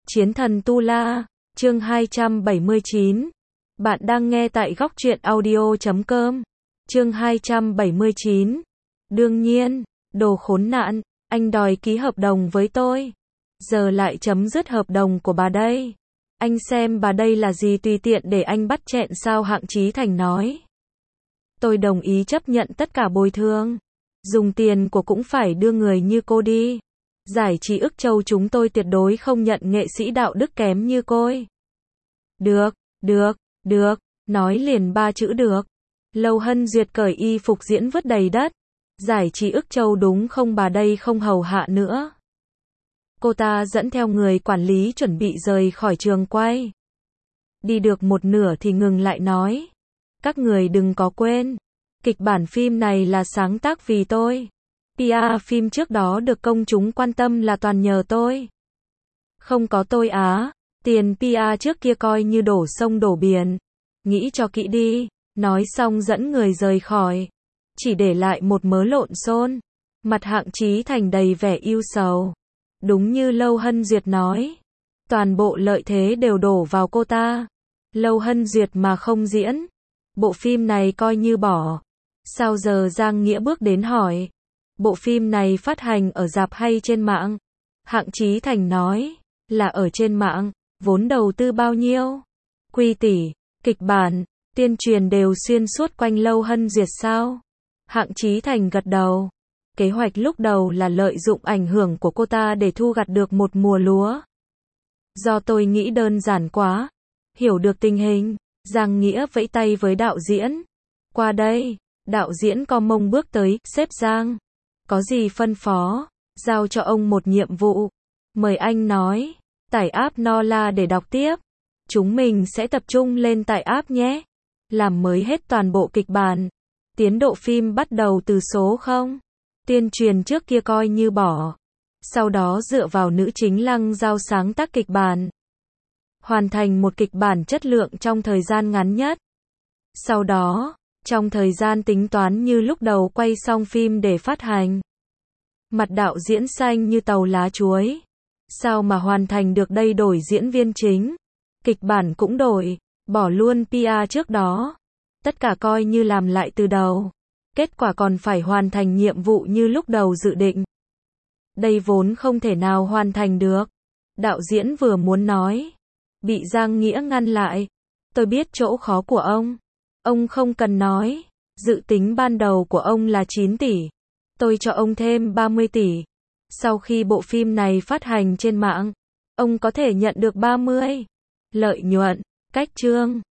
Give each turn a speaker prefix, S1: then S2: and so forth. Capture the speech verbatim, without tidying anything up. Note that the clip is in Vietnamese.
S1: Chiến thần Tu La, chương hai trăm bảy mươi chín. Bạn đang nghe tại góc truyện audio chấm com. Chương hai trăm bảy mươi chín. Đương nhiên, đồ khốn nạn, anh đòi ký hợp đồng với tôi. Giờ lại chấm dứt hợp đồng của bà đây. Anh xem bà đây là gì tùy tiện để anh bắt chẹn sao, Hạng Chí Thành nói. Tôi đồng ý chấp nhận tất cả bồi thường. Dùng tiền của cũng phải đưa người như cô đi. Giải trí Ức Châu chúng tôi tuyệt đối không nhận nghệ sĩ đạo đức kém như cô. Được, được, được, nói liền ba chữ được. Lâu Hân Duyệt cởi y phục diễn vứt đầy đất. Giải trí Ức Châu đúng không, bà đây không hầu hạ nữa. Cô ta dẫn theo người quản lý chuẩn bị rời khỏi trường quay. Đi được một nửa thì ngừng lại nói. Các người đừng có quên. Kịch bản phim này là sáng tác vì tôi. pê e rờ phim trước đó được công chúng quan tâm là toàn nhờ tôi. Không có tôi á, tiền pê e rờ trước kia coi như đổ sông đổ biển. Nghĩ cho kỹ đi, nói xong dẫn người rời khỏi. Chỉ để lại một mớ lộn xôn. Mặt Hạng Chí Thành đầy vẻ ưu sầu. Đúng như Lâu Hân Duyệt nói. Toàn bộ lợi thế đều đổ vào cô ta. Lâu Hân Duyệt mà không diễn. Bộ phim này coi như bỏ. Sao giờ Giang Nghĩa bước đến hỏi. Bộ phim này phát hành ở rạp hay trên mạng? Hạng Chí Thành nói. Là ở trên mạng. Vốn đầu tư bao nhiêu? Quy tỷ, kịch bản, tuyên truyền đều xuyên suốt quanh Lâu Hân Duyệt sao? Hạng Chí Thành gật đầu. Kế hoạch lúc đầu là lợi dụng ảnh hưởng của cô ta để thu gặt được một mùa lúa. Do tôi nghĩ đơn giản quá. Hiểu được tình hình, Giang Nghĩa vẫy tay với đạo diễn. Qua đây, đạo diễn co mông bước tới, sếp Giang. Có gì phân phó, giao cho ông một nhiệm vụ. Mời anh nói, tải app Nola để đọc tiếp. Chúng mình sẽ tập trung lên tải app nhé. Làm mới hết toàn bộ kịch bản. Tiến độ phim bắt đầu từ số không. Tuyên truyền trước kia coi như bỏ. Sau đó dựa vào nữ chính Lăng Giao sáng tác kịch bản. Hoàn thành một kịch bản chất lượng trong thời gian ngắn nhất. Sau đó, trong thời gian tính toán như lúc đầu quay xong phim để phát hành. Mặt đạo diễn xanh như tàu lá chuối. Sao mà hoàn thành được đây, đổi diễn viên chính. Kịch bản cũng đổi, bỏ luôn pê e rờ trước đó. Tất cả coi như làm lại từ đầu. Kết quả còn phải hoàn thành nhiệm vụ như lúc đầu dự định. Đây vốn không thể nào hoàn thành được. Đạo diễn vừa muốn nói. Bị Giang Nghĩa ngăn lại. Tôi biết chỗ khó của ông. Ông không cần nói. Dự tính ban đầu của ông là chín tỷ. Tôi cho ông thêm ba mươi tỷ. Sau khi bộ phim này phát hành trên mạng, ông có thể nhận được ba mươi. Lợi nhuận, cách chương.